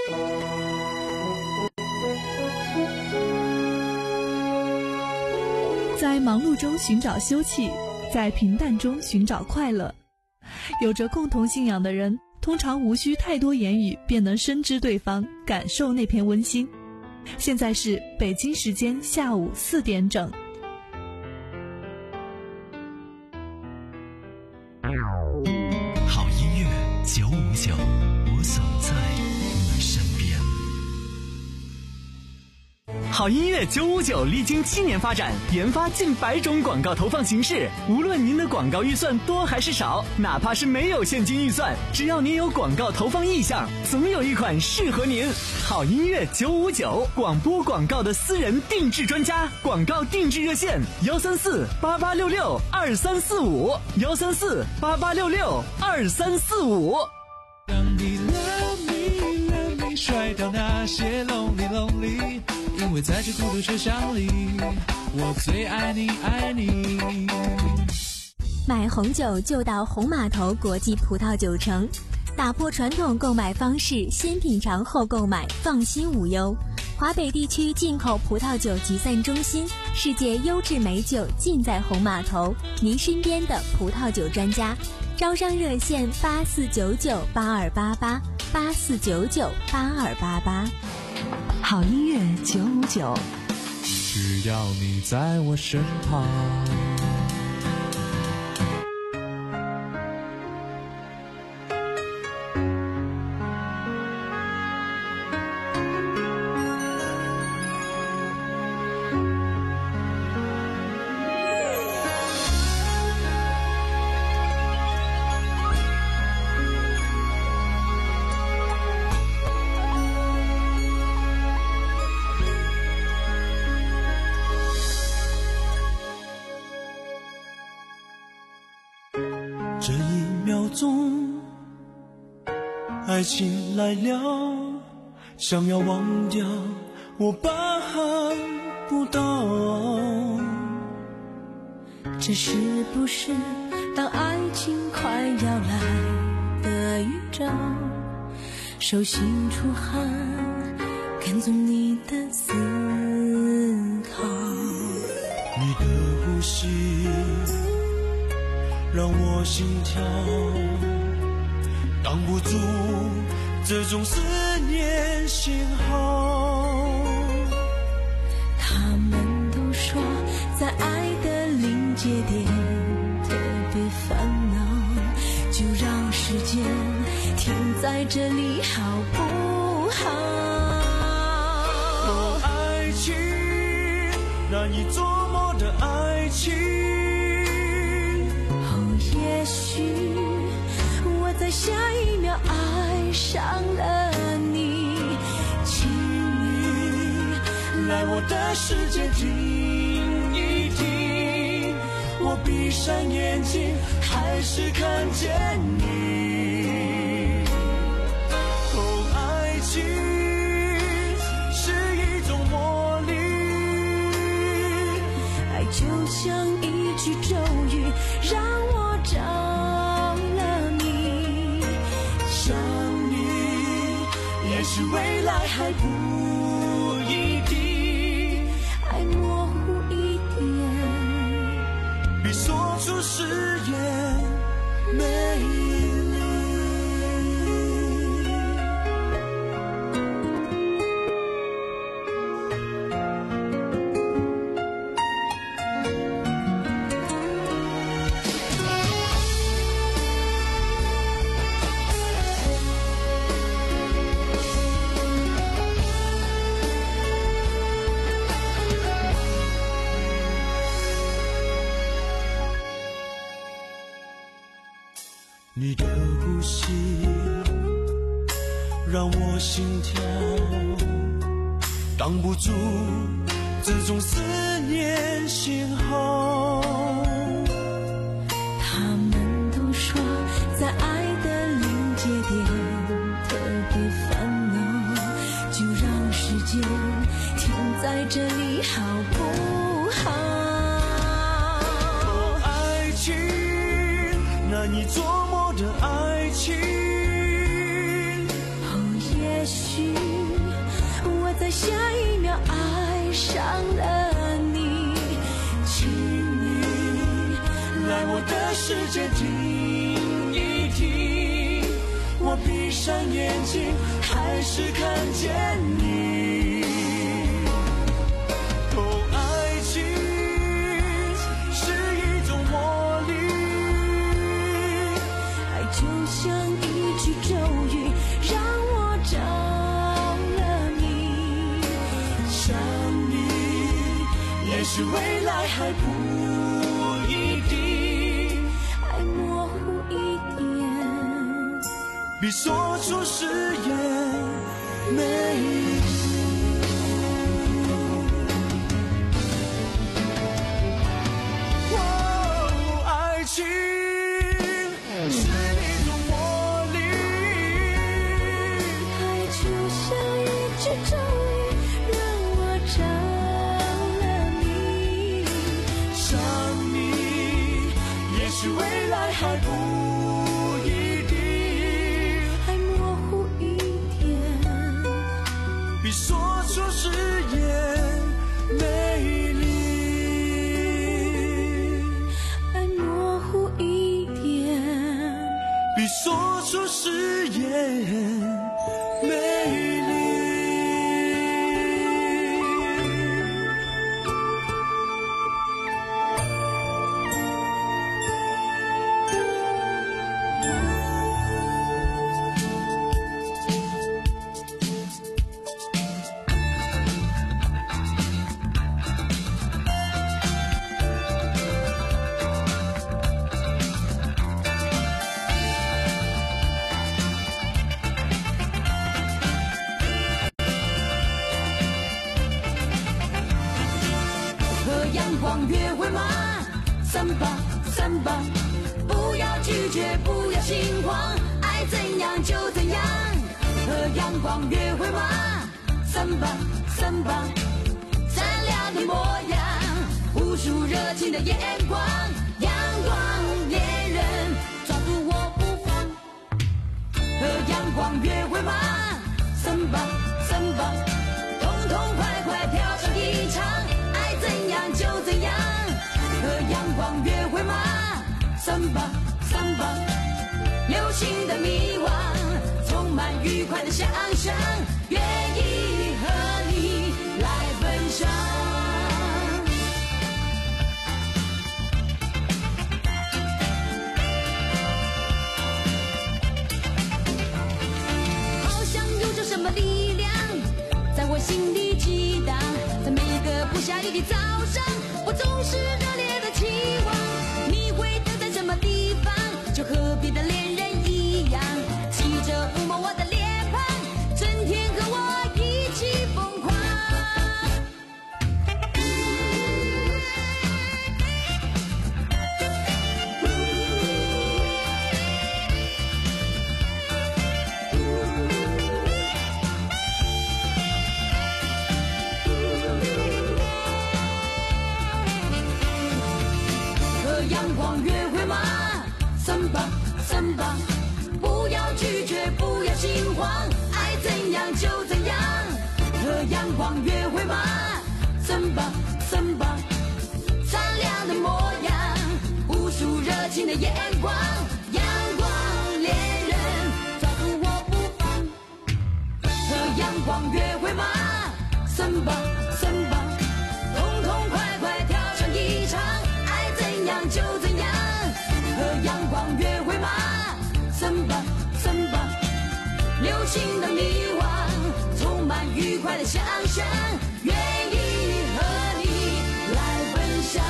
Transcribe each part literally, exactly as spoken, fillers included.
在忙碌中寻找休憩，在平淡中寻找快乐。有着共同信仰的人，通常无需太多言语便能深知对方，感受那片温馨。现在是北京时间下午四点整。 好音乐九五九，我总在你身边。好音乐九五九历经七年发展，研发近百种广告投放形式。无论您的广告预算多还是少，哪怕是没有现金预算，只要您有广告投放意向，总有一款适合您。好音乐九五九，广播广告的私人定制专家，广告定制热线幺三四八八六六二三四五幺三四八八六六二三四五。 当你 love me love me 甩掉那些 lonely lonely， 因为在这孤独车厢里，我最爱你爱你。 买红酒就到红码头国际葡萄酒城，打破传统购买方式，先品尝后购买，放心无忧。华北地区进口葡萄酒集散中心，世界优质美酒尽在红码头，您身边的葡萄酒专家。招商热线八四九九八二八八八四九九八二八八。 好音乐九五九， 只要你在我身旁。 这一秒钟，爱情来了，想要忘掉，我办不到。 这是不是当爱情快要来的预兆？手心出汗，跟踪你的思考。 你的呼吸让我心跳，挡不住这种思念信号。 他们都说在爱的临界点特别烦恼，就让时间停在这里好不好？ 哦，爱情，难以捉摸的爱情。 也许我在下一秒爱上了你， 请你来我的世界听一听，我闭上眼睛还是看见你。哦，爱情是一种魔力， 爱就像一句咒语，让我找了你， 想你也许未来还不一定， 爱模糊一点， 比说出誓言美丽。你的呼吸让我心跳，挡不住这种思念信号。 他们都说在爱的临界点特别烦恼，就让时间停在这里好不好？ 哦，爱情难以捉摸的爱情， 哦，也许我闭上眼睛还是看见你。哦，爱情是一种魔力， 爱就像一句咒语，让我着了迷。 想你，也许未来还不一定。 爱模糊一点， 比说出誓言美丽。哦，爱情是一种魔力， 爱就像一句咒语，让我着了迷。 想你，也许未来还不一定。 爱模糊一点， 比说出誓言美丽。 爱模糊一点， 比说出誓言美丽。 和阳光约会吗？散吧散吧，不要拒绝，不要心慌，爱怎样就怎样。和阳光约会吗？散吧散吧，闪亮的模样，无数热情的眼光，阳光恋人抓住我不放。和阳光约会吗？散吧散吧，痛痛快快跳上一场，爱怎样就怎样。和阳光约会吗？散吧散吧，流星的迷惘，充满愉快的想象，愿意和你来分享。好像有着什么力量在我心里激荡，在每个不下雨的早上，我总是热烈的期望你会等在什么地方，就和别的恋人一样，骑着抚摸我的脸庞，整天和我一起疯狂。和阳光约会吗？散吧散吧，不要拒绝，不要心慌，爱怎样就怎样。和阳光约会吗？散吧散吧，闪亮的模样，无数热情的眼光，阳光恋人抓住我不放。和阳光约会吗？散吧散吧，痛痛快快跳上一场，爱怎样就怎样。和阳光约会吗？散吧散吧，流星的迷惘，充满愉快的想象，愿意和你来分享。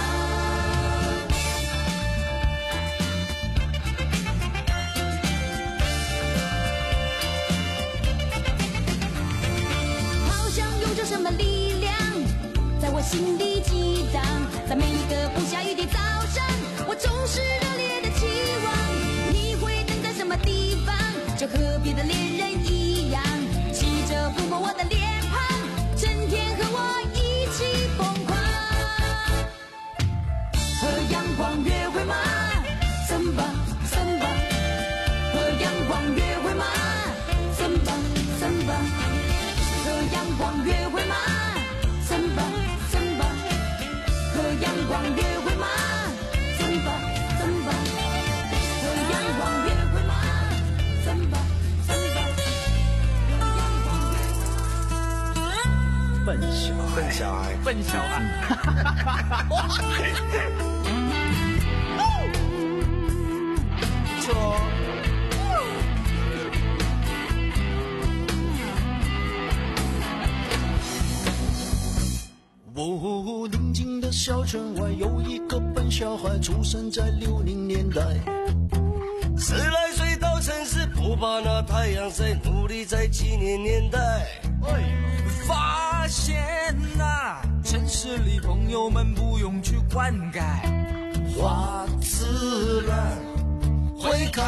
好像有着什么力量在我心里激荡，在每一个不下雨的早上，我总是热烈的期望你会等在什么地方，就和别的恋人一样，骑着抚摸我的脸庞，整天和我一起疯狂。和阳光约会吗？散吧散吧，和阳光约会吗？散吧散吧，和阳光约会吗？散吧散吧，和阳光约会吗？散吧散吧，和阳光约会吗？散吧笨小孩， 笨小孩， 笨小孩。不错哦。 哦，宁静的小村外有一个笨小孩，出生在六零年代。 十来岁到城市，不怕那太阳晒，努力在七零年代。 发现啊，城市里朋友们不用去灌溉， 花自然会开。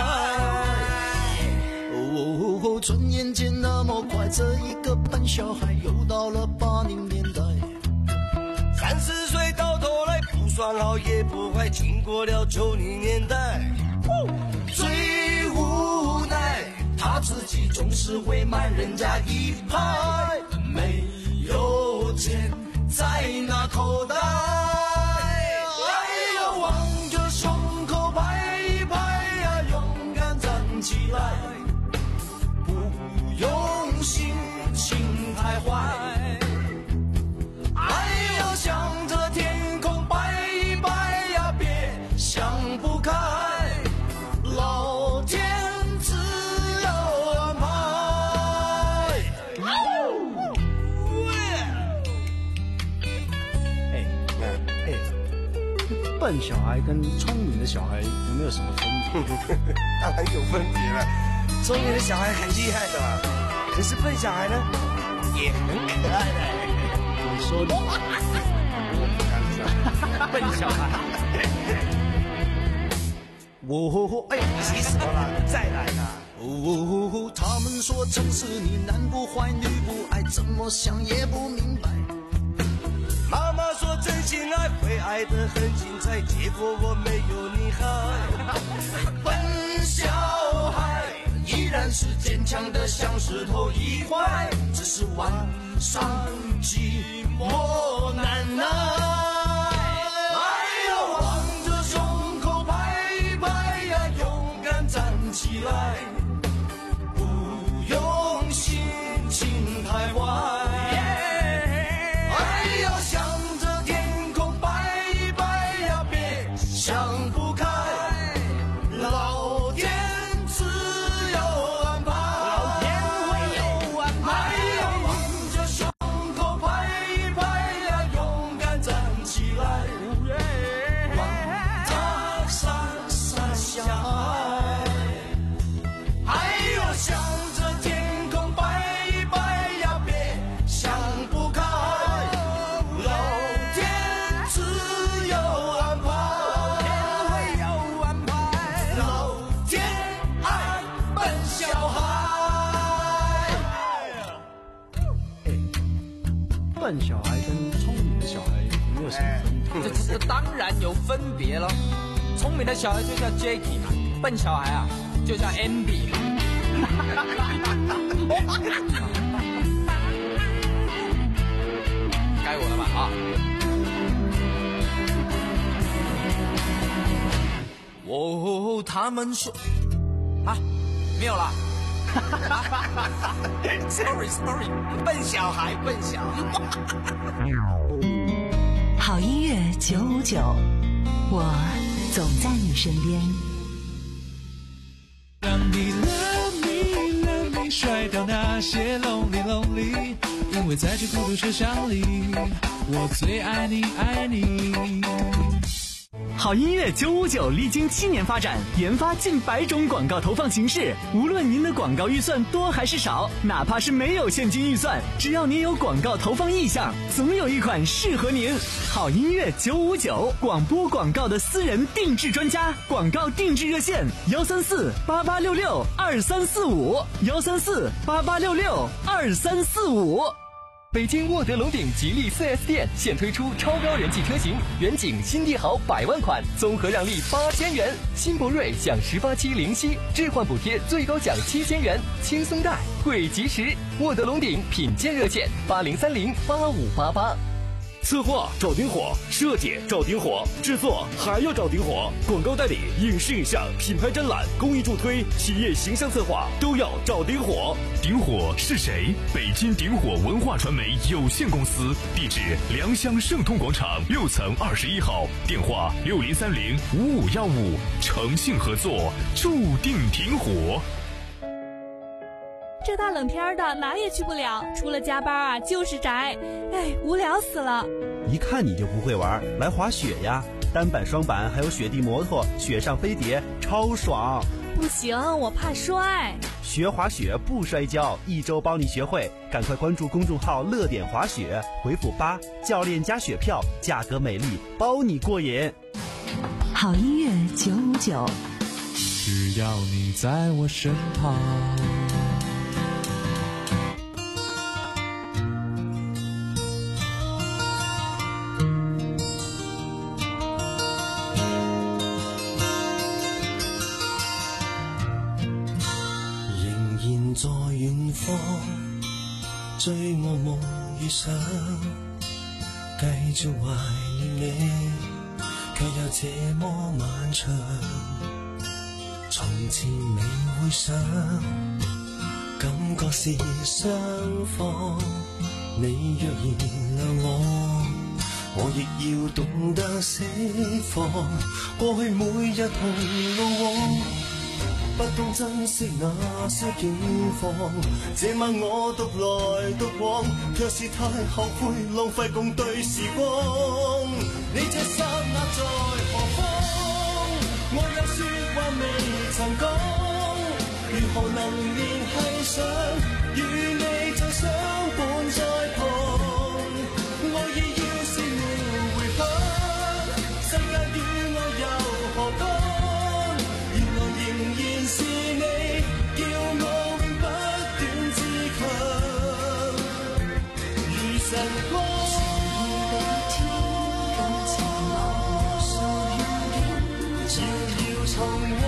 哦，转眼间那么快，这一个笨小孩又到了八零年代。 三十岁到头来，不算好也不坏，经过了九零年代。 最无奈，他自己总是会慢人家一拍，没有钱在那口袋。哎呀，望着胸口拍一拍呀，勇敢站起来，不用心情太坏。哎呀，向着天空摆一摆呀，别想不开。老天自有安排。 哎哎，笨小孩跟聪明的小孩有没有什么分别？ 当然有分别了。聪明的小孩很厉害的嘛，可是笨小孩呢，也很可爱的。 你说的， 我不敢讲。 笨小孩。 哦，哎，急死我了，再来啦！ 哦，他们说城市里男不坏女不爱，怎么想也不明白。 妈妈说真心爱会爱得很精彩，结果我没有你好。 笨小孩依然是坚强的像石头一块，只是晚上寂寞难耐。起来，不用心情太坏。哎呀，向着天空摆一摆呀，别想不开。老天自有安排，老天会有安排。哎呀，望着胸口拍一拍呀，勇敢站起来，望他傻傻笑。向着天空摆一摆呀，别想不开。老天自有安排，老天会有安排。老天爱笨小孩。 哎，笨小孩跟聪明的小孩有没有什么分别？ 这这当然有分别了。聪明的小孩就叫 Jacky 嘛，笨小孩啊就叫 Andy 嘛。该我了吧啊！哦，他们说啊，没有了。Sorry Sorry， 笨小孩，笨小孩。 好音乐九五九，我总在你身边。 让你 love me love me 甩掉那些 lonely lonely， 因为在这孤独车厢里，我最爱你爱你。 好音乐九五九历经七年发展，研发近百种广告投放形式。无论您的广告预算多还是少，哪怕是没有现金预算，只要您有广告投放意向，总有一款适合您。好音乐九五九，广播广告的私人定制专家，广告定制热线：幺三四八八六六二三四五，幺三四八八六六二三四五。 北京沃德龙鼎吉利 四 S 店现推出超高人气车型远景新帝豪百万款，综合让利八千元；新博瑞享十八期零息置换补贴，最高享七千元，轻松贷惠及时。沃德龙鼎品鉴热线：八零三零八五八八。 策划找顶火，设计找顶火，制作还要找顶火，广告代理、影视影像、品牌展览、公益助推、企业形象策划都要找顶火。 顶火是谁？北京顶火文化传媒有限公司，地址良乡盛通广场六层二十一号，电话六零三零五五幺五，诚信合作，注定顶火。 这大冷天的哪也去不了，除了加班啊就是宅，哎，无聊死了。 一看你就不会玩，来滑雪呀，单板双板还有雪地摩托，雪上飞碟超爽。 不行，我怕摔。 学滑雪不摔跤，一周帮你学会，赶快关注公众号乐点滑雪，回复八，教练加雪票，价格美丽，包你过瘾。 好音乐九五九， 只要你在我身旁。 在遠方追我夢遇上，繼續懷念你，卻又這麼漫長。從前未會想，感覺是雙方。你若原諒我，我亦要懂得釋放。過去每日同路往，不懂珍惜那些景況，這晚我獨來獨往，卻是太後悔浪費共對時光。你這剎那在何方？我有説話未曾講，如何能聯繫上？與你再相伴在旁，愛意要是沒回響，世界與我又何干？仍然是你，叫我永不斷自強，如晨光。遙遙從我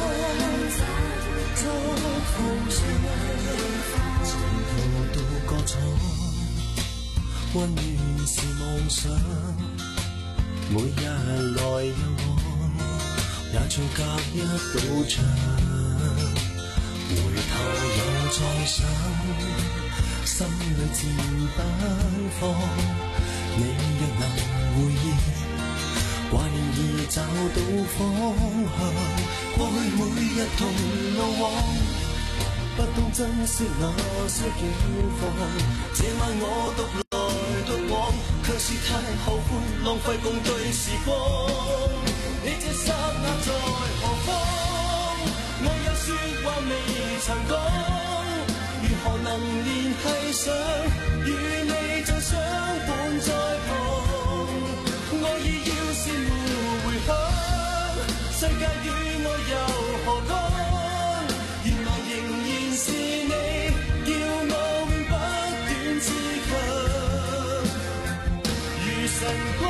作風霜，從頭到歌廠，溫暖是夢想，每日來有我。也像隔一道牆，回頭又再想，心裏自不放。你若能回憶，懷念已找到方向。過去每日同路往，不懂珍惜那些景況。這晚我獨來獨往，卻是太後悔浪費共對時光。你這剎那在何方？我有説話未曾講，如何能聯繫上？與你再相伴在旁，愛意要是沒回響，世界與我又何干？原來仍然是你，叫我永不斷自強，如晨光。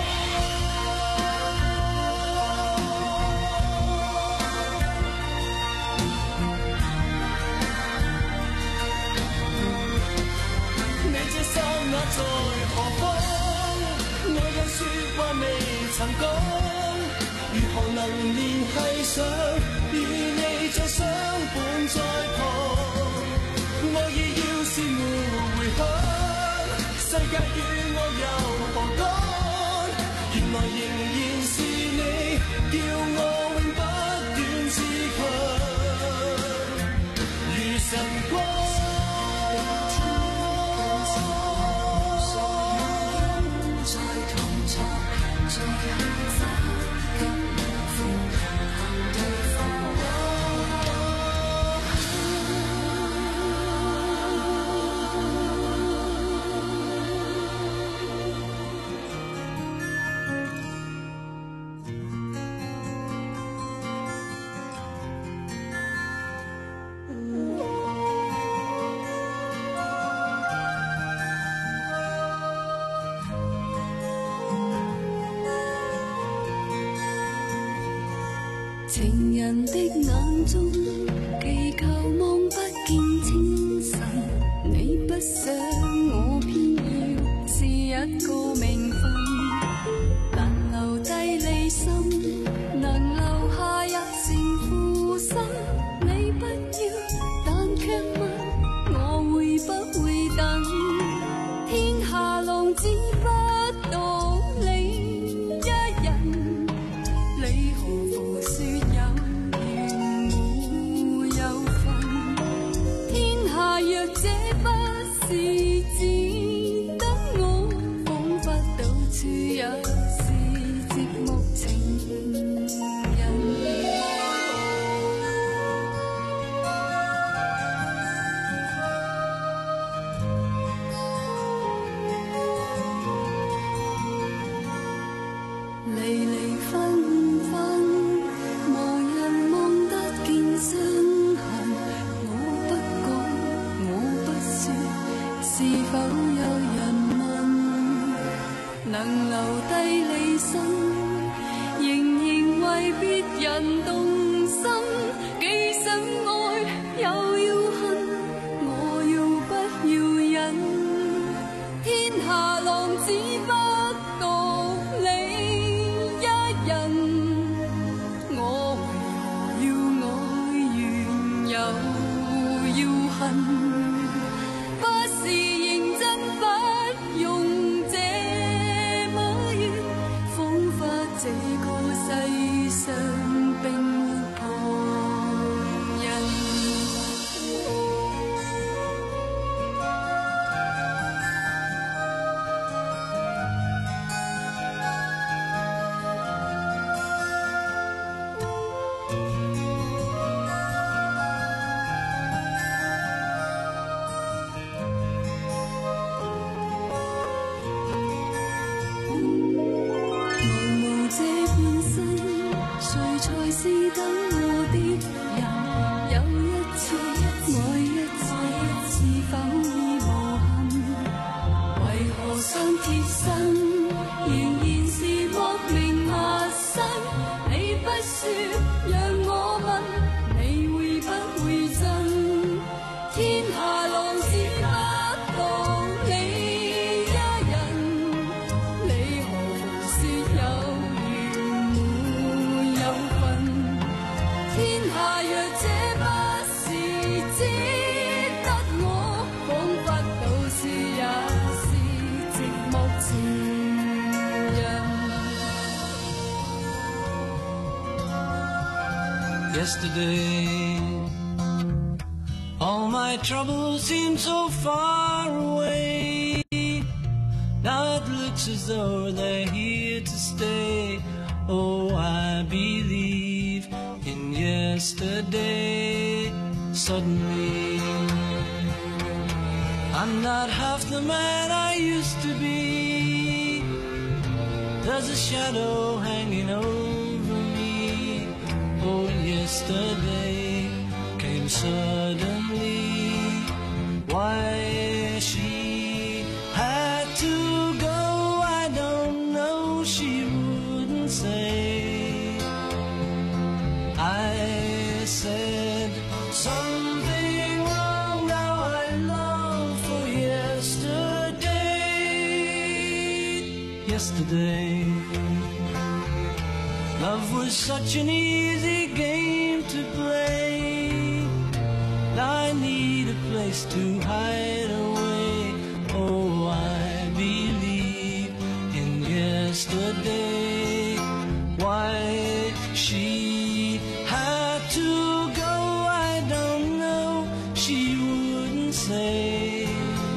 在何方？我有説話未曾講，如何能聯繫上？與你再相伴在旁，愛意要是沒回響，世界與我又何干？原來仍然是你，叫我永不斷自強，如晨光。 情人的眼中，祈求望不見清晨。你不想我偏要是一個名分。 若这不是只得我，仿佛到处也是寂寞情人。离离分分，无人望得见伤痕。我不讲，我不说，是否有人问？能留低你心，仍然为别人动心。既想爱，又要恨，我要不要忍？天下浪只不獨你一人，我為何要愛完又要恨？不是認真，不用這麼怨，彷彿這個世上並沒旁人。 Yesterday, all my troubles seem so far away. Now it looks as though they're here to stay. Oh, I believe in yesterday. Suddenly, I'm not half the man I used to be. There's a shadow hanging over me. Oh, yesterday came suddenly. Why she had to go, I don't know, she wouldn't say. I said something wrong, now I long for yesterday. Yesterday, love was such an easy game to play. Now I need a place to hide away. Oh, I believe in yesterday. Why she had to go, I don't know, she wouldn't say.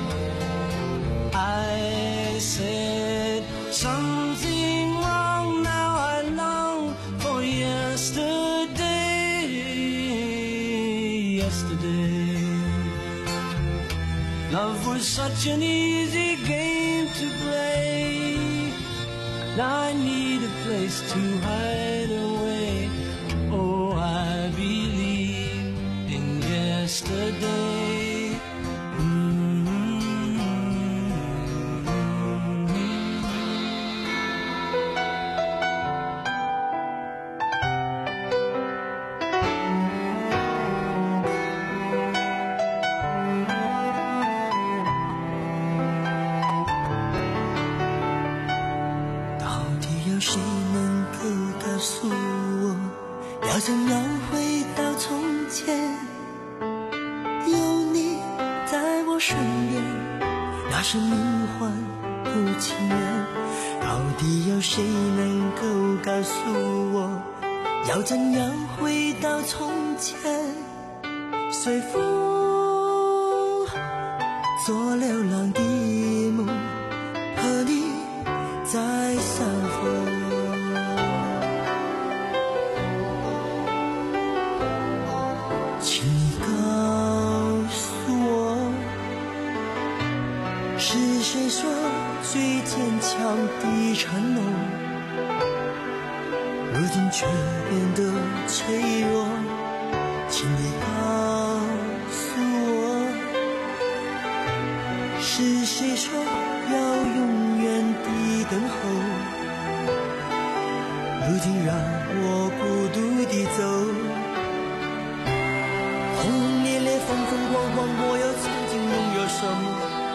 I said something wrong, now I long for yesterday. Yesterday, love was such an easy game to play. Now I need a place to hide away. Oh, I believe in yesterday. 做流浪的梦，和你再相逢。请你告诉我，是谁说最坚强的承诺，如今却变得脆弱？请你告诉我，是谁说要永远的等候，如今让我孤独地走。轰轰烈烈，风风光光，我又曾经拥有什么？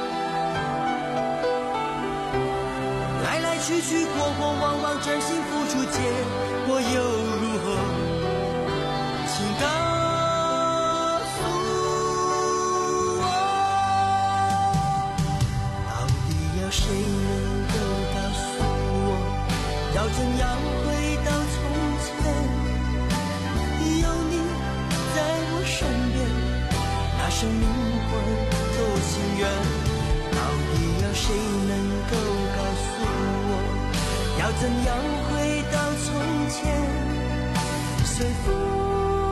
来来去去，过过往往，真心付出，结果又如何？请告诉我，到底要谁能够告诉我，要怎样回到从前？有你在我身边，那生命换多情缘。到底要谁能够告诉我，要怎样回到从前？随风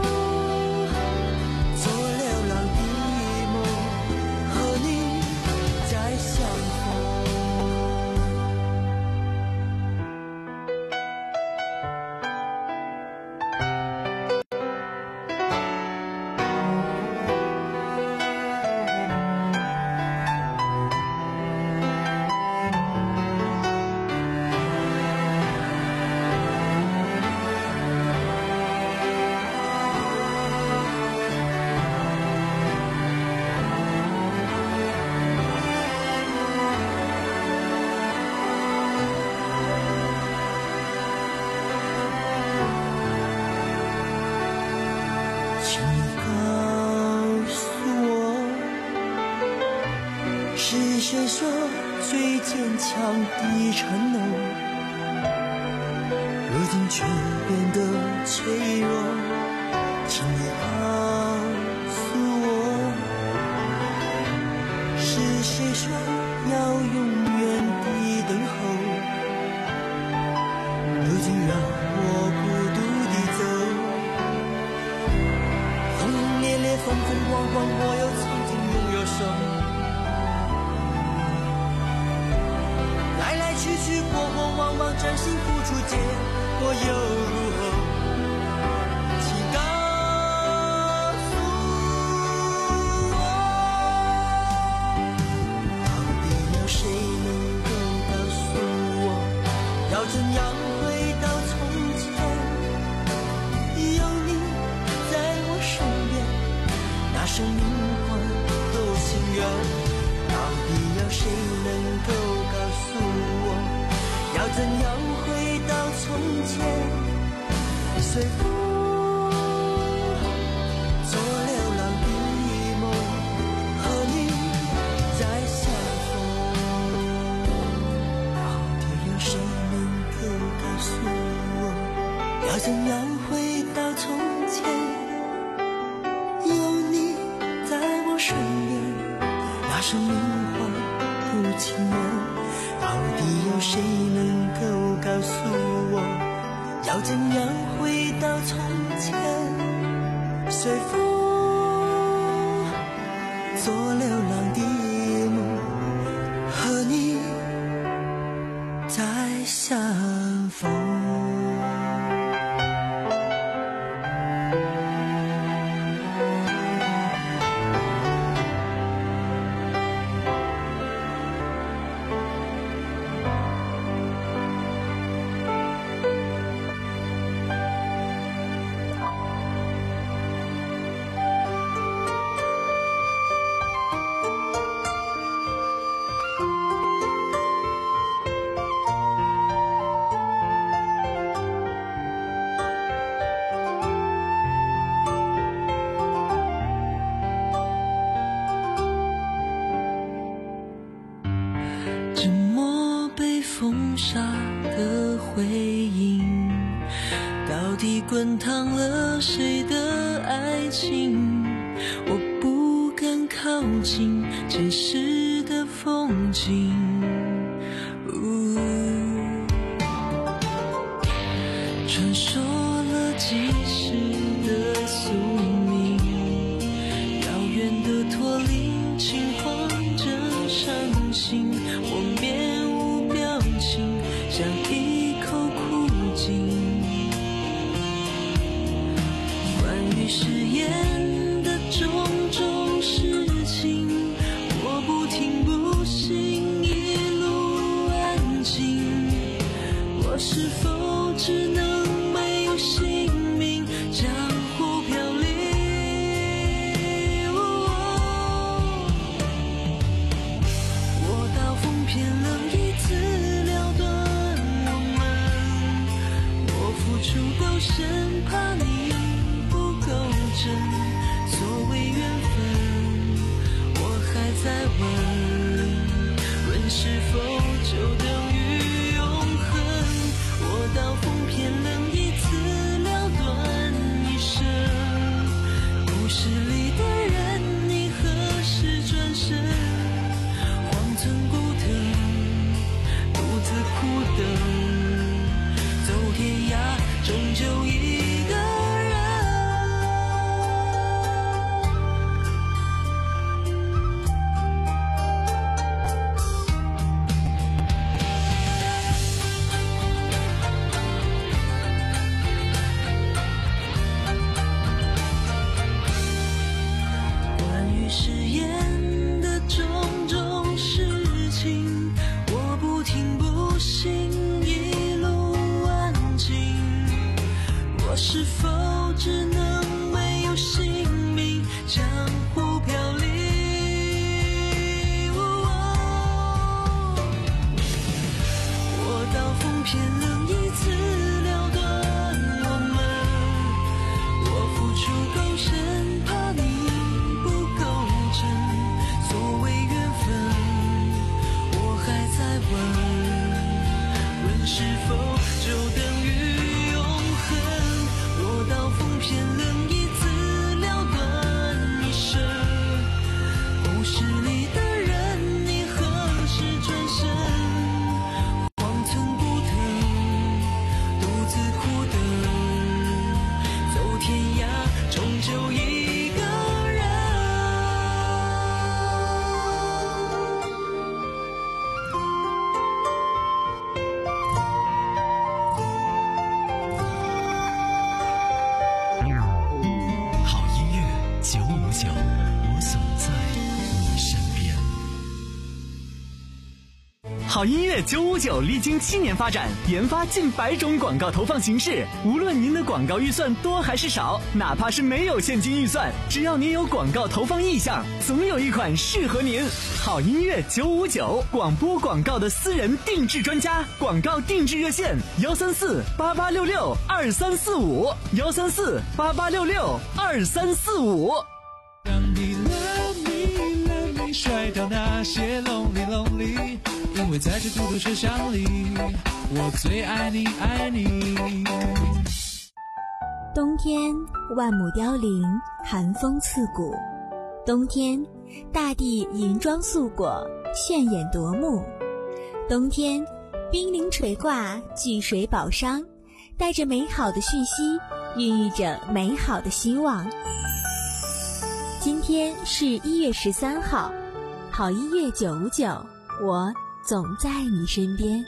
做流浪的梦，和你再相逢。谁说最坚强的承诺，如今却变得脆弱？请你告诉我，是谁说要永远的等候，如今让我孤独地走。轰轰烈烈，风风光光，我又曾经拥有什么？去去过过往往，真心付出，结果又如何？请告诉我，到底要谁能够告诉我，要怎样回到从前？有你在我身边，那生命换多情缘。到底要谁能够告诉我，要怎样回到从前？随风做流浪的梦，和你再相逢。到底有谁能够告诉我，要怎样回到从前？有你在我身边，那生命换不情缘。到底有谁能够告诉我，要怎样回到从前？随风做流浪的梦，和你再相逢。风沙的回音，到底滚烫了谁的爱情？我不敢看靠近真实的风景。传说了几世的宿命，遥远的驼铃轻晃着伤心，我面无表情，像一口枯井。关于誓言的种种事情，我不听不信，一路安静。我是否只能没有姓名，江湖飘零？我刀锋偏冷，一次了断我们。我付出够深，怕你不够真。所谓缘分，我还在问，问是否就等于永恒？我刀锋偏冷，一次了断一生。故事里的人，你何时转身？荒村孤灯，独自苦等，走天涯，终究一个人。关于誓言的种种事情，我不听不信，一路安静。我是否只能没有姓名，江湖飘零？我刀锋偏冷，一次了断我们。我付出够深，怕你不够真。所谓缘分，我还在问，问是否就等于永恒？我刀锋偏冷，一次了断一生。故事里的人，你何时转身？荒村孤灯，独自苦等，走天涯，终究一个人。 好音乐九五九，我总在你身边。好音乐九五九历经七年发展，研发近百种广告投放形式。无论您的广告预算多还是少，哪怕是没有现金预算，只要您有广告投放意向，总有一款适合您。好音乐九五九，广播广告的私人定制专家，广告定制热线：幺三四八八六六二三四五，幺三四八八六六二三四五。 当你 love me love me 甩掉那些 lonely lonely， 因为在这孤独车厢里，我最爱你爱你。 冬天万亩凋零，寒风刺骨。冬天大地银装素裹，炫眼夺目。冬天冰凌垂挂，巨水宝商，带着美好的讯息，孕育着美好的希望。今天是一月十三号，好音乐九五九，我总在你身边。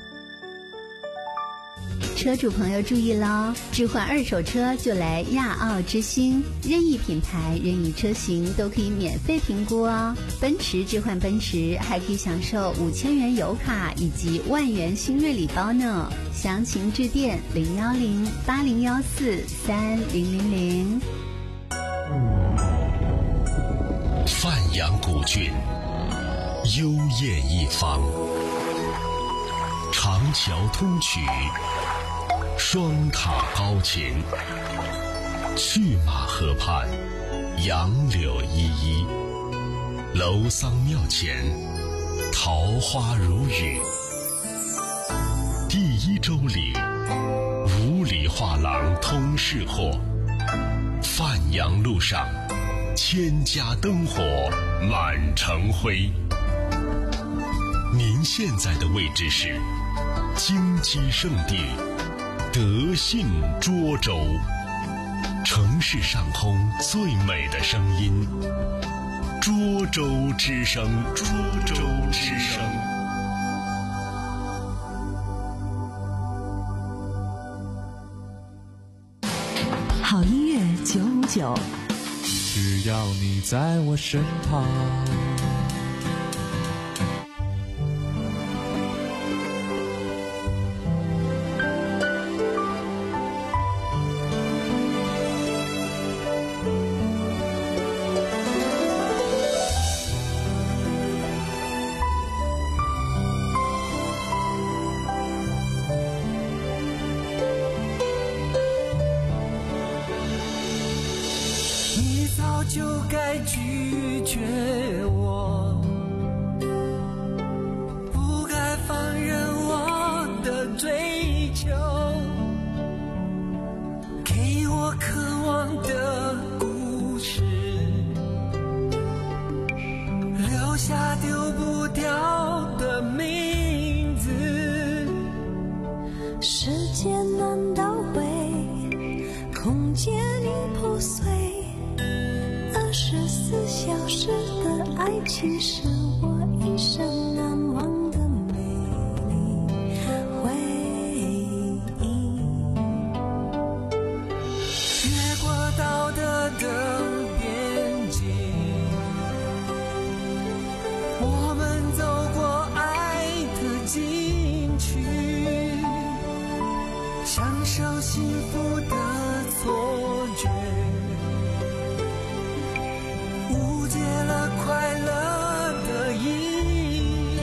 车主朋友注意喽，置换二手车就来亚奥之星，任意品牌任意车型都可以免费评估哦。奔驰置换奔驰还可以享受五千元油卡以及万元新锐礼包呢，详情致电零幺零八零幺四三零零零。 范阳古郡，幽艳一方，长桥通衢，双塔高擎，去马河畔，杨柳依依，楼桑庙前，桃花如雨。第一周里，五里画廊通市货，范阳路上千家灯火满城灰。您现在的位置是金鸡圣地德信涿州，城市上空最美的声音，涿州之声，涿州之声。 好音乐九五九， 只要你在我身旁。 就该拒绝我，不该放任我的追求，给我渴望的故事，留下丢不掉的名字。 时间难倒回，空间已破碎，二十四小时的爱情是我一生难忘的美丽回忆。 越过道德的边界，我们走过爱的禁区，享受幸福的错觉，误解了快乐的意义。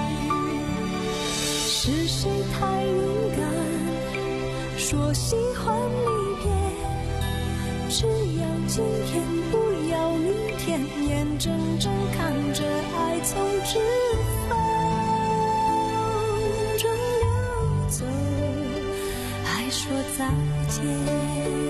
是谁太勇敢，说喜欢离别，只要今天不要明天，眼睁睁看着爱从指缝中流走，还说再见。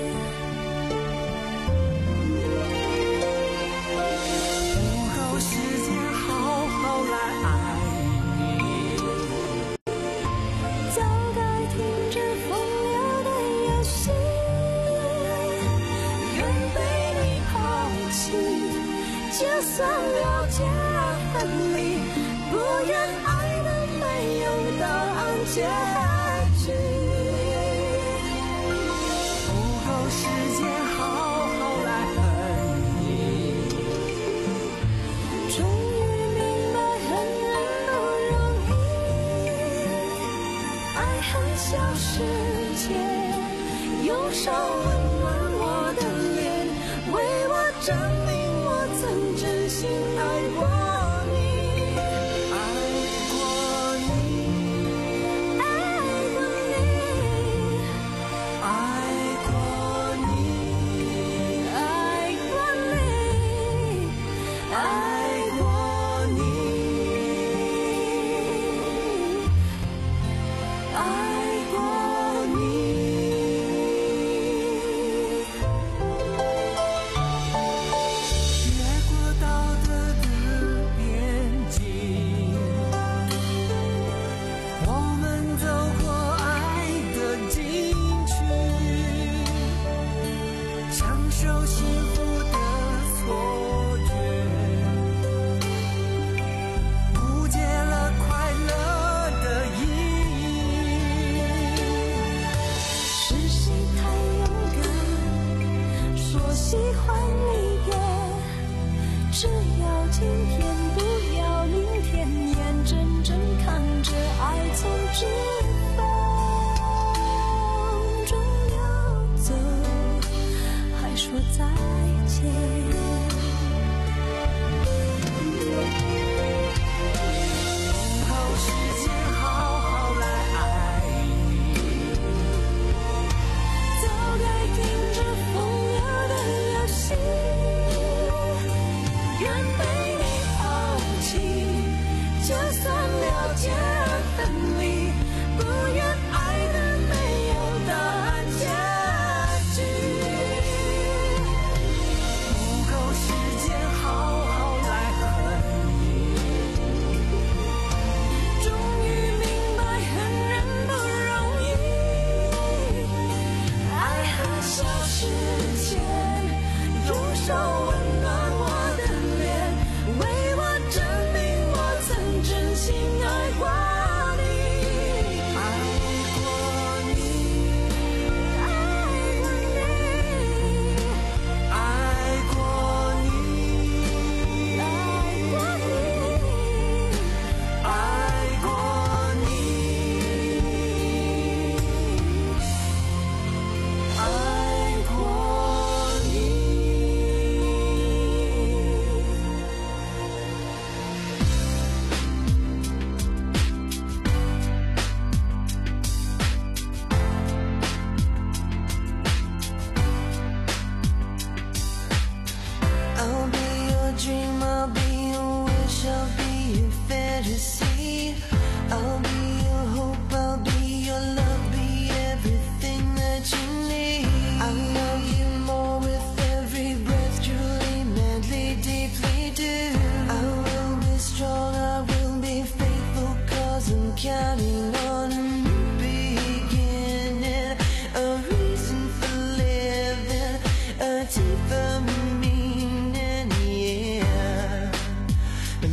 就算了解了分离，不愿爱的没有答案结局。 不够时间好好来恨你， 终于明白恨人不容易，爱恨小世界，忧伤温暖我的脸，为我证明曾真心爱过你， 爱过你， 爱过你， 爱过你， 爱过你， 爱过你，爱过你。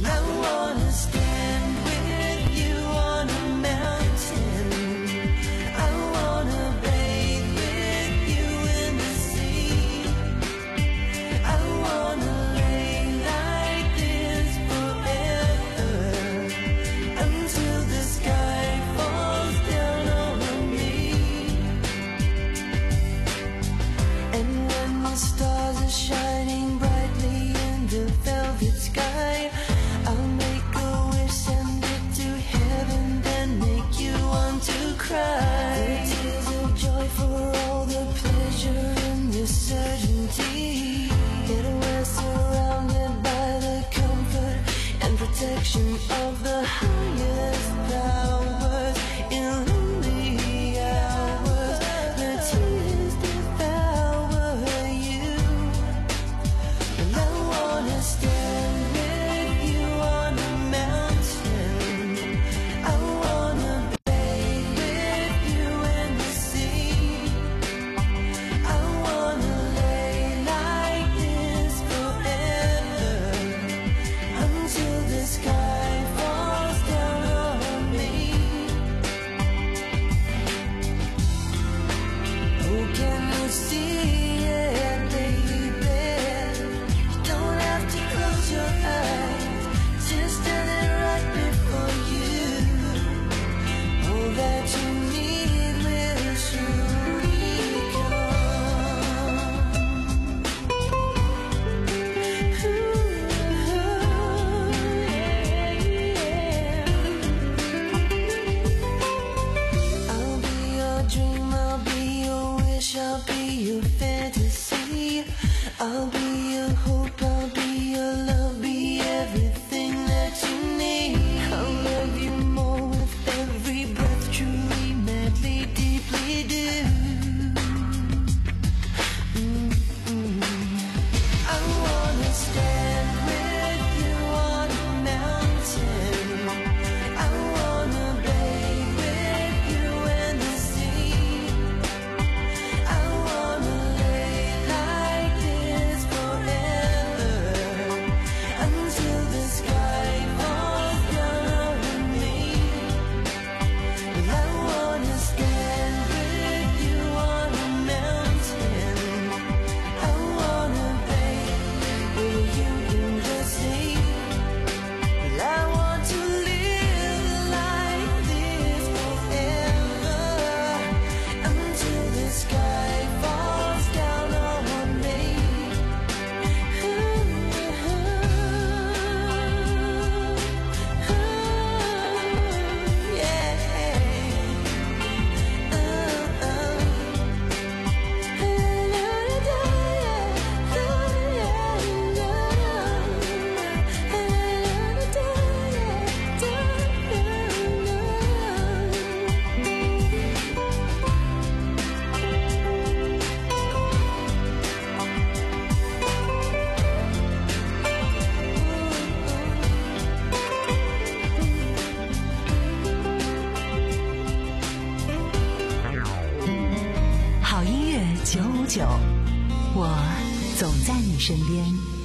Of the highest powers in lonely hours, the tears devour you, and I wanna stand with you on a mountain. I wanna bathe with you in the sea. I wanna lay like this forever until the sky I'll be your fantasy, I'll be your hope, I'll be your love, be everything that you need. I'll love you more with every breath, truly, madly, deeply do. Mm-hmm. I wanna stand with you on a mountain. I wanna bathe with you in the sea. I wanna lay like this forever until the sky falls down on me. Well, I wanna stand with you on a mountain. I wanna bathe with you in the sea. Well, I want to live like this forever until the sky falls down on me. 九五九，我总在你身边。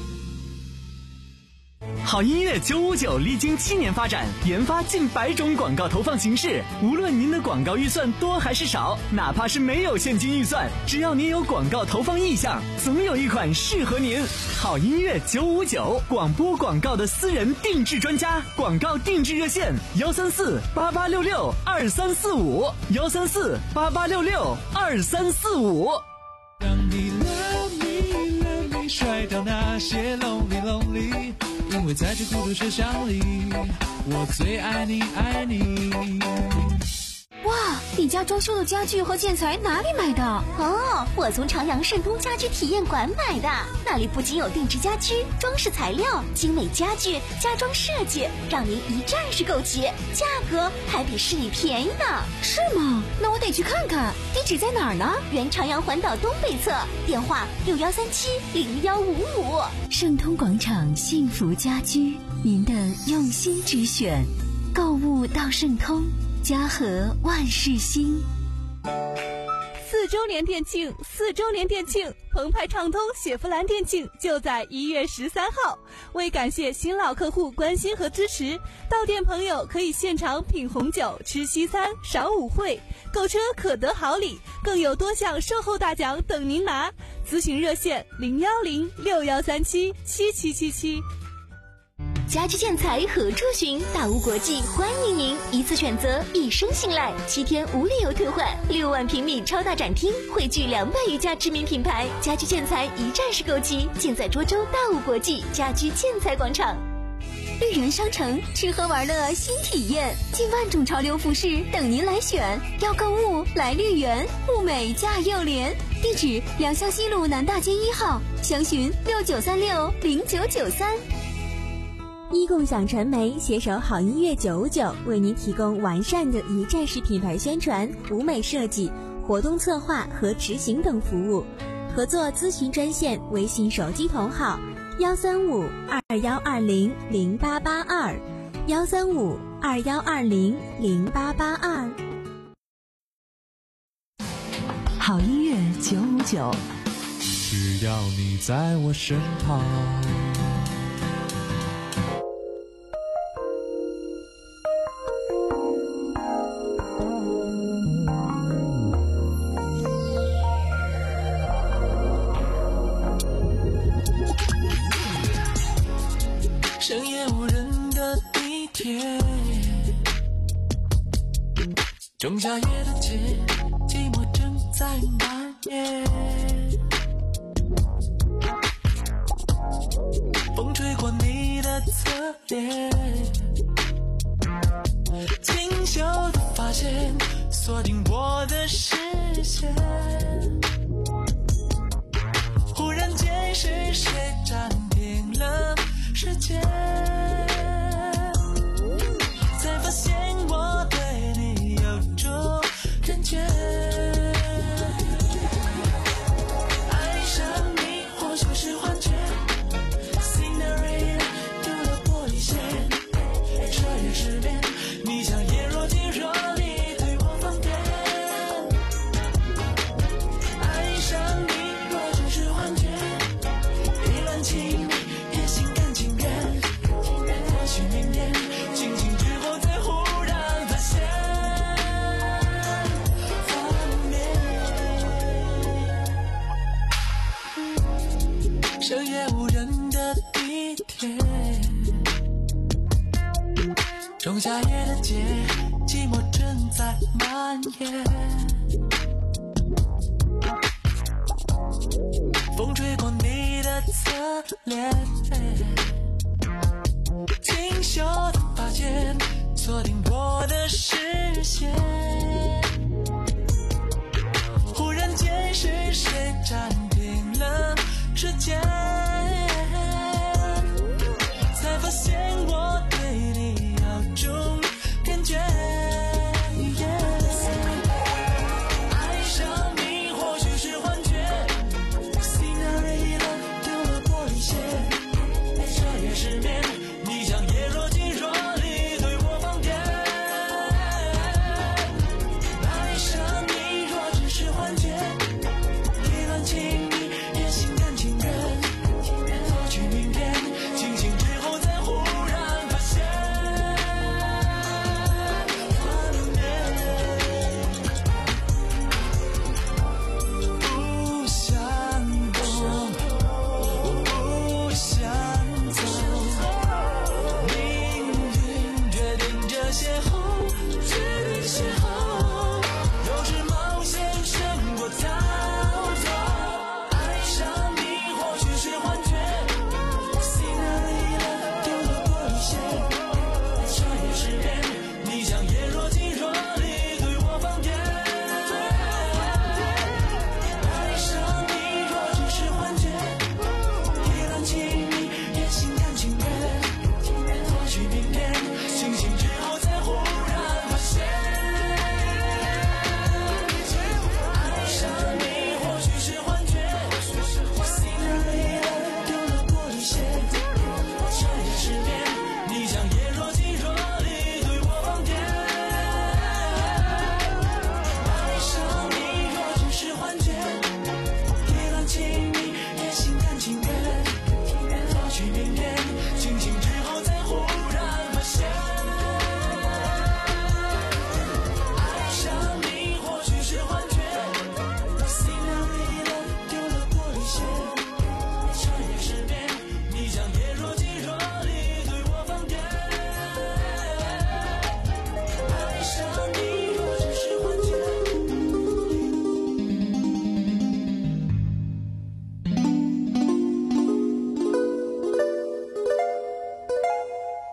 好音乐九五九历经七年发展，研发近百种广告投放形式。无论您的广告预算多还是少，哪怕是没有现金预算，只要您有广告投放意向，总有一款适合您。好音乐九五九，广播广告的私人定制专家，广告定制热线：幺三四八八六六二三四五，幺三四八八六六二三四五。 让你 love me love me 甩掉那些 lonely lonely， 因为在这孤独学校里，我最爱你爱你。 哇，你家装修的家具和建材哪里买的？ 哦，我从朝阳盛通家居体验馆买的，那里不仅有定制家居、装饰材料、精美家具、家装设计，让您一站式购齐，价格还比市里便宜呢。 是吗？那我得去看看。地址在哪儿呢？ 原朝阳环岛东北侧，电话六幺三七零幺五五。 盛通广场幸福家居，您的用心之选，购物到盛通。家和万事兴。 四周年店庆，四周年店庆，澎湃畅通雪佛兰店庆就在一月十三号。为感谢新老客户关心和支持，到店朋友可以现场品红酒、吃西餐、赏舞会，购车可得好礼，更有多项售后大奖等您拿。咨询热线零幺零六幺三七七七七七。 家居建材何处寻？大屋国际欢迎您，一次选择，一生信赖，七天无理由退换，六万平米超大展厅，汇聚两百余家知名品牌，家居建材一站式购齐，尽在涿州大屋国际家居建材广场。绿园商城，吃喝玩乐新体验，近万种潮流服饰等您来选。要购物来绿园，物美价又廉。地址：良乡西路南大街一号，详询六九三六零九九三。 一共享传媒携手好音乐九五九，为您提供完善的一站式品牌宣传、舞美设计、活动策划和执行等服务。合作咨询专线：微信手机同号幺三五二幺二零零八八二，幺三五二幺二零零八八二。 好音乐九五九， 只要你在我身旁。 深夜无人的地铁，仲夏夜的街，寂寞正在蔓延。风吹过你的侧脸，清秀的发线锁定我的视线。忽然间是谁暂停了时间，才发现我对你有种感觉。爱上你或许是幻觉， Cinderella 丢了玻璃鞋，彻夜失眠，你像叶若即若离，对我放电。爱上你或许是幻觉，意乱情迷也心甘情愿，或许明年清醒之后再忽然发现幻灭。深夜无人的地铁，仲夏夜的街，寂寞正在蔓延。风吹过你的侧脸，清秀的发线锁定我的视线。忽然间是谁暂停了时间，才发现我对你有种感觉。爱上你或许是幻觉， Cinderella 丢了玻璃鞋，彻夜失眠，你像叶若即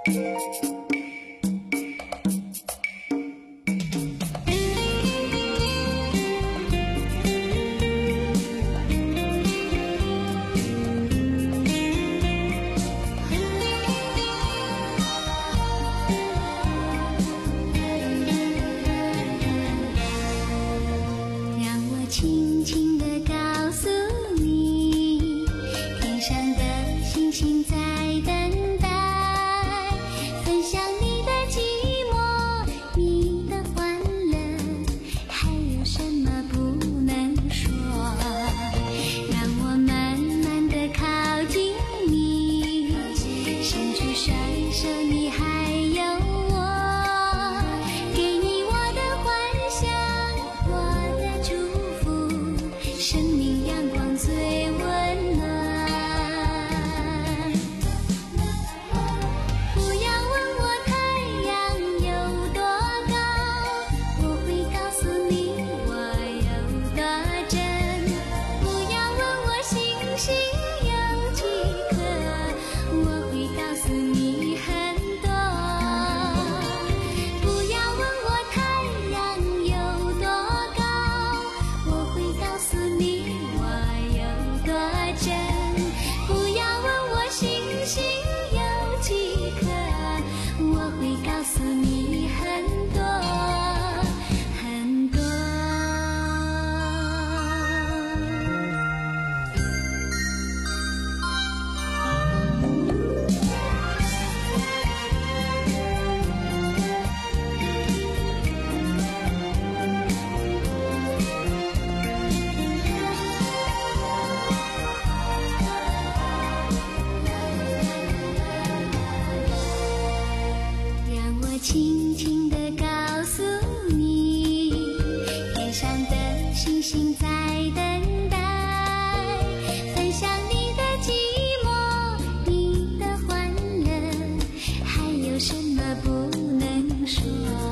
轻轻地告诉你，天上的星星在等待，分享你的寂寞，你的欢乐，还有什么不能说？